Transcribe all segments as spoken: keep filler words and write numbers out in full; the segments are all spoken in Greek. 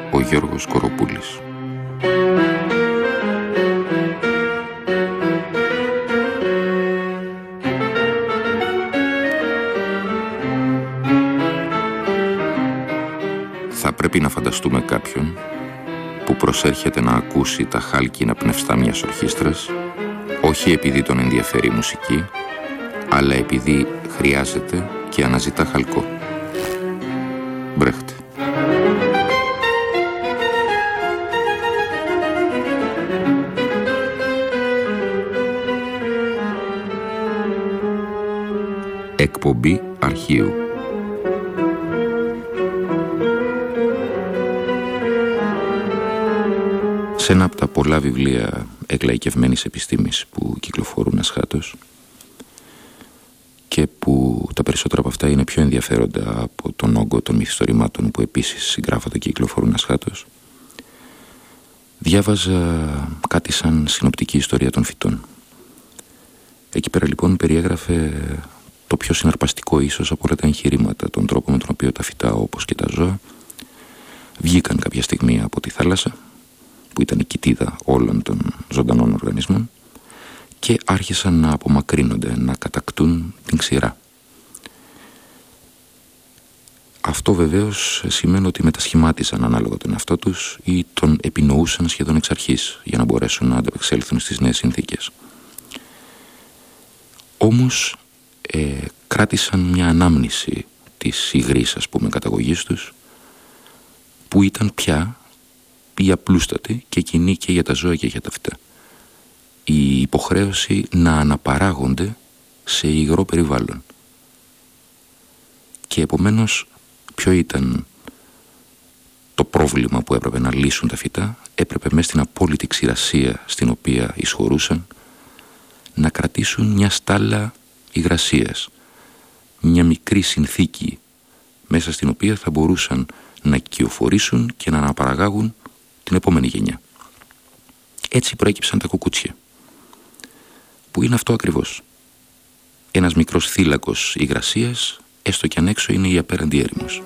ο Γιώργος Κοροπούλης. Θα πρέπει να φανταστούμε κάποιον που προσέρχεται να ακούσει τα χάλκινα πνευστά μιας ορχήστρας, όχι επειδή τον ενδιαφέρει η μουσική, αλλά επειδή χρειάζεται και αναζητά χαλκό. Μπρέχτε. Εκπομπή αρχείου. Σε ένα από τα πολλά βιβλία εκλαϊκευμένης επιστήμης που κυκλοφορούν ασχάτως και που τα περισσότερα από αυτά είναι πιο ενδιαφέροντα από τον όγκο των μυθιστορημάτων που επίσης συγγράφονται και κυκλοφορούν ασχάτως, διάβαζα κάτι σαν συνοπτική ιστορία των φυτών. Εκεί πέρα λοιπόν περιέγραφε το πιο συναρπαστικό ίσως από όλα τα εγχειρήματα, τον τρόπο με τον οποίο τα φυτά όπως και τα ζώα βγήκαν κάποια στιγμή από τη θάλασσα, που ήταν η κοιτίδα όλων των ζωντανών οργανισμών, και άρχισαν να απομακρύνονται, να κατακτούν την ξηρά. Αυτό βεβαίως σημαίνει ότι μετασχημάτισαν ανάλογα τον εαυτό τους ή τον επινοούσαν σχεδόν εξ αρχής για να μπορέσουν να ανταπεξέλθουν στις νέες συνθήκες. Όμως ε, κράτησαν μια ανάμνηση της υγρής, ας πούμε, καταγωγής τους, που ήταν πια η απλούστατη και κοινή και για τα ζώα και για τα φυτά. Η υποχρέωση να αναπαράγονται σε υγρό περιβάλλον. Και επομένως ποιο ήταν το πρόβλημα που έπρεπε να λύσουν τα φυτά? Έπρεπε μέσα στην απόλυτη ξηρασία στην οποία εισχωρούσαν να κρατήσουν μια στάλα υγρασίας, μια μικρή συνθήκη μέσα στην οποία θα μπορούσαν να κυοφορήσουν και να αναπαραγάγουν την επόμενη γενιά. Έτσι προέκυψαν τα κουκούτσια, που είναι αυτό ακριβώς. Ένας μικρός θύλακος υγρασίας, έστω κι αν έξω είναι η απέραντη έρημος.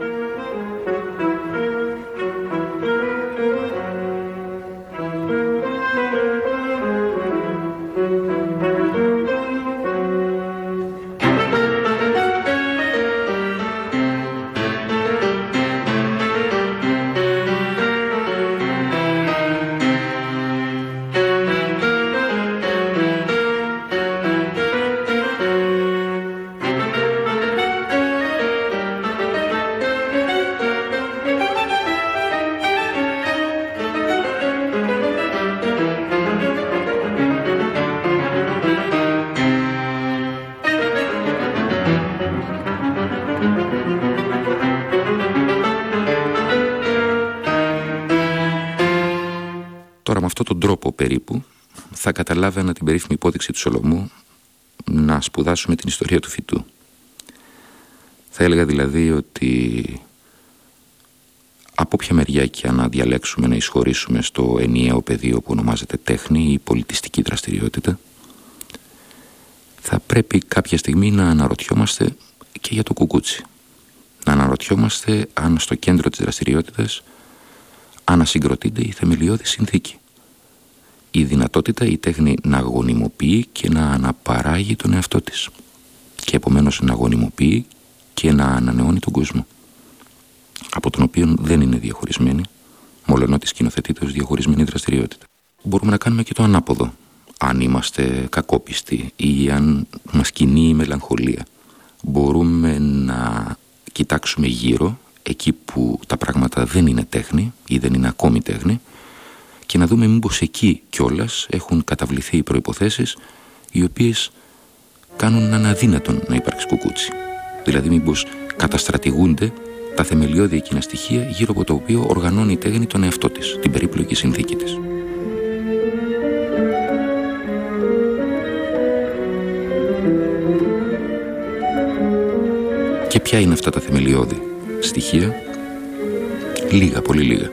Τώρα με αυτόν τον τρόπο περίπου θα καταλάβαινα την περίφημη υπόδειξη του Σολομού να σπουδάσουμε την ιστορία του φυτού. Θα έλεγα δηλαδή ότι από ποια μεριά και να διαλέξουμε να εισχωρήσουμε στο ενιαίο πεδίο που ονομάζεται τέχνη ή πολιτιστική δραστηριότητα, θα πρέπει κάποια στιγμή να αναρωτιόμαστε και για το κουκούτσι. Να αναρωτιόμαστε αν στο κέντρο της δραστηριότητας ανασυγκροτείται η θεμελιώδη συνθήκη. Η δυνατότητα η τέχνη να γονιμοποιεί και να αναπαράγει τον εαυτό της. Και επομένως να γονιμοποιεί και να ανανεώνει τον κόσμο, από τον οποίο δεν είναι διαχωρισμένη, μολονότι σκηνοθετείται ως διαχωρισμένη δραστηριότητα. Μπορούμε να κάνουμε και το ανάποδο, αν είμαστε κακόπιστοι ή αν μας κινεί η μελαγχολία. Μπορούμε να κοιτάξουμε γύρω, εκεί που τα πράγματα δεν είναι τέχνη ή δεν είναι ακόμη τέχνη, και να δούμε μήπως εκεί κιόλας έχουν καταβληθεί οι προϋποθέσεις οι οποίες κάνουν να είναι αδύνατον να υπάρξει κουκούτσι. Δηλαδή μήπως καταστρατηγούνται τα θεμελιώδη εκείνα στοιχεία γύρω από το οποίο οργανώνει η τέχνη τον εαυτό της, την περίπλοκη συνθήκη της. Και ποια είναι αυτά τα θεμελιώδη στοιχεία? Λίγα, πολύ λίγα.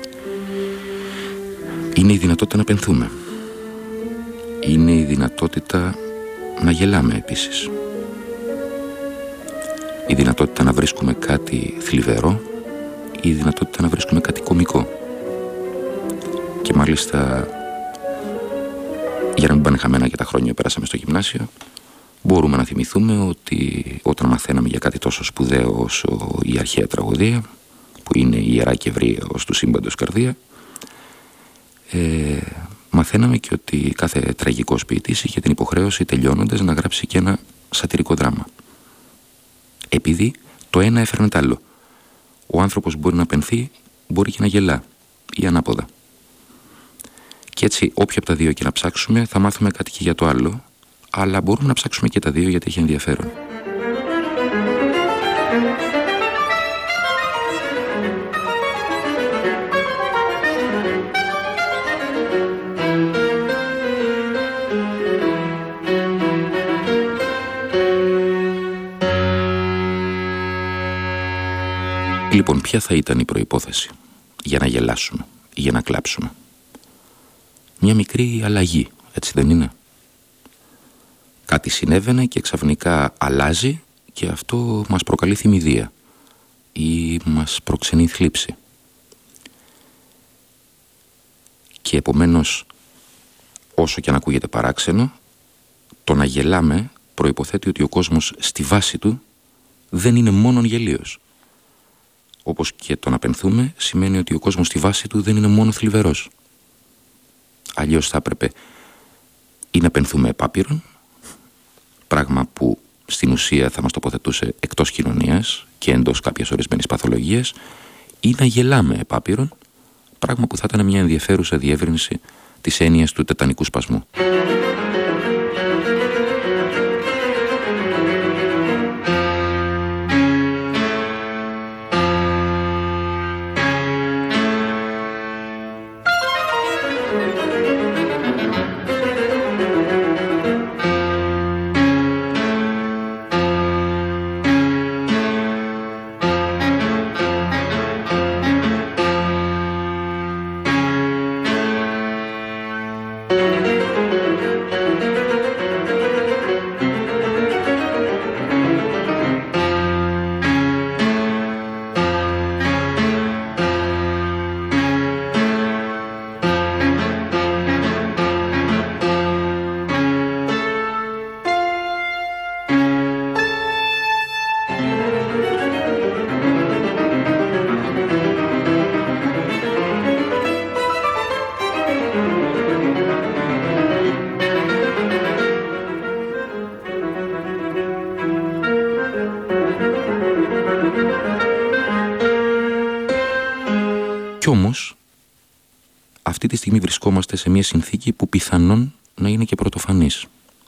Είναι η δυνατότητα να πενθούμε. Είναι η δυνατότητα να γελάμε επίσης. Η δυνατότητα να βρίσκουμε κάτι θλιβερό η δυνατότητα να βρίσκουμε κάτι κωμικό. Και μάλιστα, για να μην πάνε χαμένα και τα χρόνια που πέρασαμε στο γυμνάσιο, μπορούμε να θυμηθούμε ότι όταν μαθαίναμε για κάτι τόσο σπουδαίο όσο η αρχαία τραγωδία, που είναι η ιερά και ευρεία ως του σύμπαντος καρδία, ε, μαθαίναμε και ότι κάθε τραγικός ποιητής είχε την υποχρέωση, τελειώνοντας, να γράψει και ένα σατυρικό δράμα. Επειδή το ένα έφερνε το άλλο. Ο άνθρωπος μπορεί να πενθεί, μπορεί και να γελά, ή ανάποδα. Και έτσι, όποιο από τα δύο και να ψάξουμε, θα μάθουμε κάτι και για το άλλο, αλλά μπορούμε να ψάξουμε και τα δύο γιατί έχει ενδιαφέρον. Λοιπόν, ποια θα ήταν η προϋπόθεση για να γελάσουμε ή για να κλάψουμε? Μια μικρή αλλαγή, έτσι δεν είναι? Κάτι συνέβαινε και ξαφνικά αλλάζει και αυτό μας προκαλεί θυμηδία ή μας προξενεί θλίψη. Και επομένως, όσο και αν ακούγεται παράξενο, το να γελάμε προϋποθέτει ότι ο κόσμος στη βάση του δεν είναι μόνον γελίος. Όπως και το να πενθούμε σημαίνει ότι ο κόσμος στη βάση του δεν είναι μόνο θλιβερός. Αλλιώς θα έπρεπε ή να πενθούμε επάπειρον, πράγμα που στην ουσία θα μας τοποθετούσε εκτός κοινωνίας και εντός κάποιας ορισμένης παθολογίας, ή να γελάμε επάπειρον, πράγμα που θα ήταν μια ενδιαφέρουσα διεύρυνση της έννοιας του τετανικού σπασμού. Κι όμως, αυτή τη στιγμή βρισκόμαστε σε μια συνθήκη που πιθανόν να είναι και πρωτοφανής.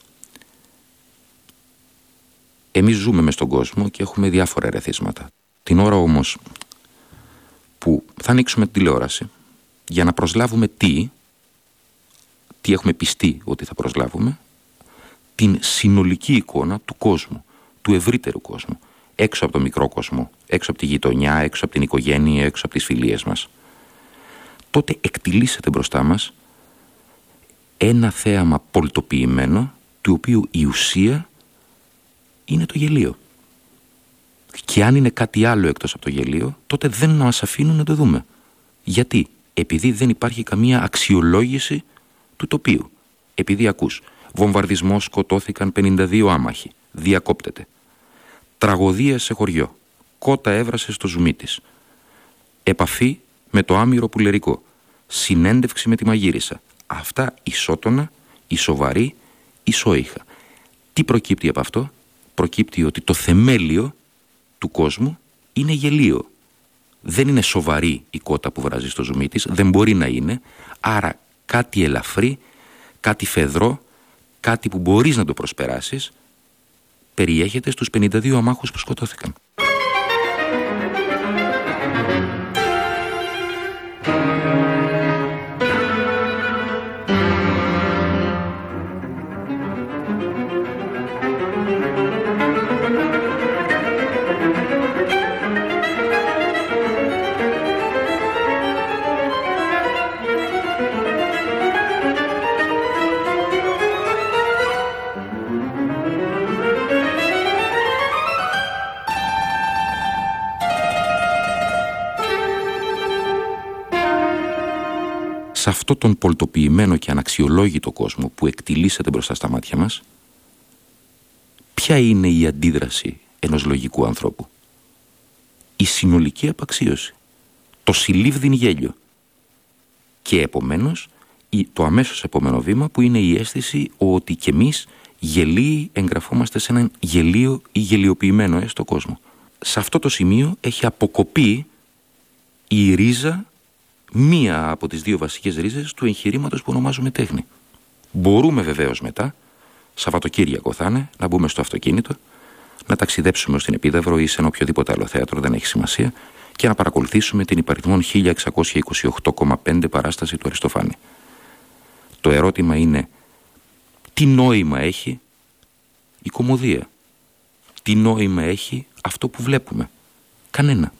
Εμείς ζούμε μες στον κόσμο και έχουμε διάφορα ερεθίσματα. Την ώρα όμως που θα ανοίξουμε την τηλεόραση για να προσλάβουμε τι, τι έχουμε πιστεί ότι θα προσλάβουμε, την συνολική εικόνα του κόσμου, του ευρύτερου κόσμου, έξω από το μικρό κόσμο, έξω από τη γειτονιά, έξω από την οικογένεια, έξω από τις φιλίες μας, τότε εκτιλήσεται μπροστά μας ένα θέαμα πολιτοποιημένο, του οποίου η ουσία είναι το γελίο. Και αν είναι κάτι άλλο εκτός από το γελίο, τότε δεν μας αφήνουν να το δούμε. Γιατί? Επειδή δεν υπάρχει καμία αξιολόγηση του τοπίου. Επειδή ακούς, βομβαρδισμό, σκοτώθηκαν πενήντα δύο άμαχοι, διακόπτεται. Τραγωδία σε χωριό, κότα έβρασε στο ζουμί της. Επαφή με το άμυρο πουλερικό, συνέντευξη με τη μαγείρισα. Αυτά ισότονα, ισοβαρή, ισόηχα. Τι προκύπτει από αυτό? Προκύπτει ότι το θεμέλιο του κόσμου είναι γελίο. Δεν είναι σοβαρή η κότα που βράζει στο ζουμί της, δεν μπορεί να είναι, άρα κάτι ελαφρύ, κάτι φεδρό, κάτι που μπορείς να το προσπεράσεις, περιέχεται στους πενήντα δύο αμάχους που σκοτώθηκαν. σε αυτό τον πολτοποιημένο και αναξιολόγητο κόσμο που εκτιλήσεται μπροστά στα μάτια μας, ποια είναι η αντίδραση ενός λογικού ανθρώπου? Η συνολική απαξίωση, το συλλήβδιν γέλιο και επομένως το αμέσως επόμενο βήμα που είναι η αίσθηση ότι κι εμείς γελίοι εγγραφόμαστε σε έναν γελίο ή γελιοποιημένο έστω κόσμο. Σε αυτό το σημείο έχει αποκοπεί η ρίζα, μία από τις δύο βασικές ρίζες του εγχειρήματος που ονομάζουμε τέχνη. Μπορούμε βεβαίως μετά, Σαββατοκύριακο θα είναι, να μπούμε στο αυτοκίνητο, να ταξιδέψουμε ως την Επίδαυρο ή σε ένα οποιοδήποτε άλλο θέατρο, δεν έχει σημασία, και να παρακολουθήσουμε την υπαριθμόν χίλια εξακόσια είκοσι οκτώ κόμμα πέντε παράσταση του Αριστοφάνη. Το ερώτημα είναι, τι νόημα έχει η κωμωδία? Τι νόημα έχει αυτό που βλέπουμε? Κανένα.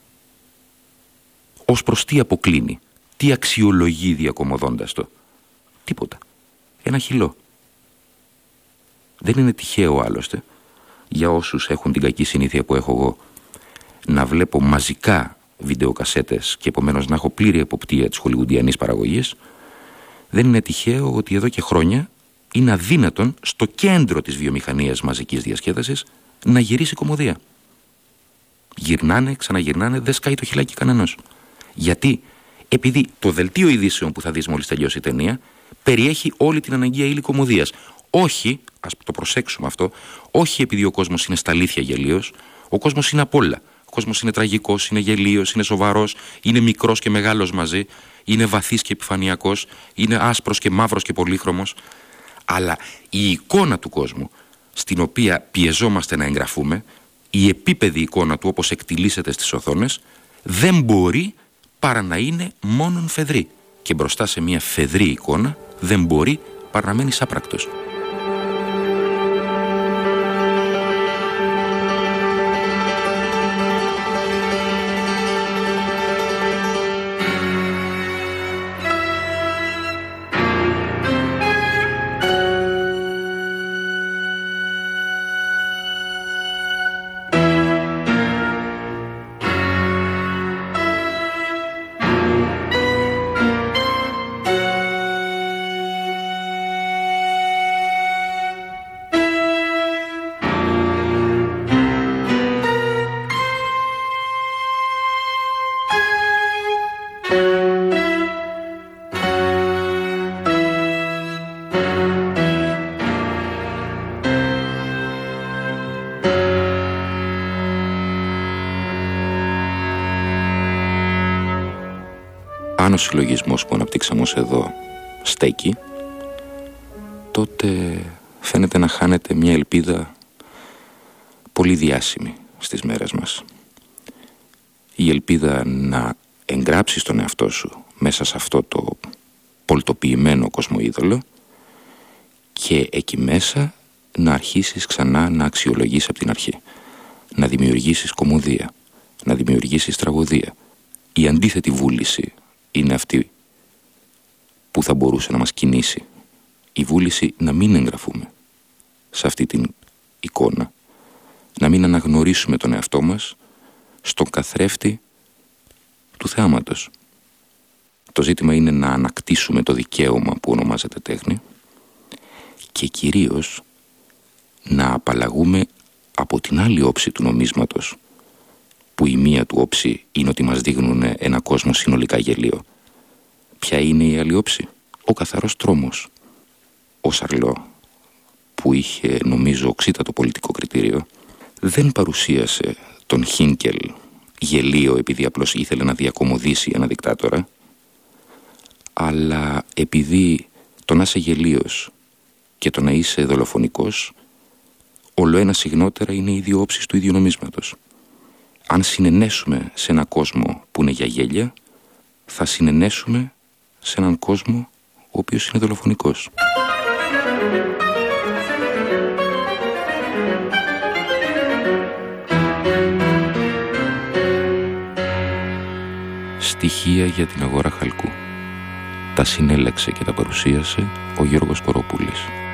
Ως προς τι αποκλίνει? Τι αξιολογεί διακομωδώντας το? Τίποτα. Ένα χυλό. Δεν είναι τυχαίο άλλωστε, για όσους έχουν την κακή συνήθεια που έχω εγώ, να βλέπω μαζικά βιντεοκασέτες και επομένως να έχω πλήρη εποπτεία της χολιγουντιανής παραγωγής, δεν είναι τυχαίο ότι εδώ και χρόνια είναι αδύνατον στο κέντρο της βιομηχανίας μαζικής διασκέδασης να γυρίσει κωμωδία. Γυρνάνε, ξαναγυρνάνε, δεν σκάει το χυλάκι κανένας. Γιατί? Επειδή το δελτίο ειδήσεων που θα δεις μόλις τελειώσει η ταινία περιέχει όλη την αναγκαία ύλη κωμωδίας. Όχι, ας το προσέξουμε αυτό, όχι επειδή ο κόσμος είναι στα αλήθεια γελίος, ο κόσμος είναι απ' όλα. Ο κόσμος είναι τραγικός, είναι γελίος, είναι σοβαρός, είναι μικρός και μεγάλος μαζί, είναι βαθύς και επιφανειακός, είναι άσπρος και μαύρος και πολύχρωμος. Αλλά η εικόνα του κόσμου, στην οποία πιεζόμαστε να εγγραφούμε, η επίπεδη εικόνα του όπως εκτιλήσεται στις οθόνες, δεν μπορεί παρά να είναι μόνον φεδρή. Και μπροστά σε μια φεδρή εικόνα δεν μπορεί παρά να μένει άπρακτος. Αν ο συλλογισμός που αναπτύξαμε ως εδώ στέκει, τότε φαίνεται να χάνεται μια ελπίδα πολύ διάσημη στις μέρες μας. Η ελπίδα να εγγράψεις τον εαυτό σου μέσα σε αυτό το πολτοποιημένο κοσμοείδωλο και εκεί μέσα να αρχίσεις ξανά να αξιολογείς από την αρχή, να δημιουργήσεις κωμωδία, να δημιουργήσεις τραγωδία. Η αντίθετη βούληση είναι αυτή που θα μπορούσε να μας κινήσει. Η βούληση να μην εγγραφούμε σε αυτή την εικόνα, να μην αναγνωρίσουμε τον εαυτό μας στον καθρέφτη του θεάματος. Το ζήτημα είναι να ανακτήσουμε το δικαίωμα που ονομάζεται τέχνη και κυρίως να απαλλαγούμε από την άλλη όψη του νομίσματος, που η μία του όψη είναι ότι μας δείχνουν ένα κόσμο συνολικά γελίο. Ποια είναι η άλλη όψη? Ο καθαρός τρόμος. Ο Σαρλό, που είχε νομίζω οξύτατο πολιτικό κριτήριο, δεν παρουσίασε τον Χίνκελ γελίο επειδή απλώς ήθελε να διακομωδήσει ένα δικτάτορα, αλλά επειδή το να είσαι γελίος και το να είσαι δολοφονικός όλο ένα συγνότερα είναι οι δύο όψεις του ίδιου νομίσματος. Αν συνενέσουμε σε έναν κόσμο που είναι για γέλια, θα συνενέσουμε σε έναν κόσμο ο οποίος είναι δολοφονικός. Στοιχεία για την αγορά χαλκού. Τα συνέλεξε και τα παρουσίασε ο Γιώργος Κοροπούλης.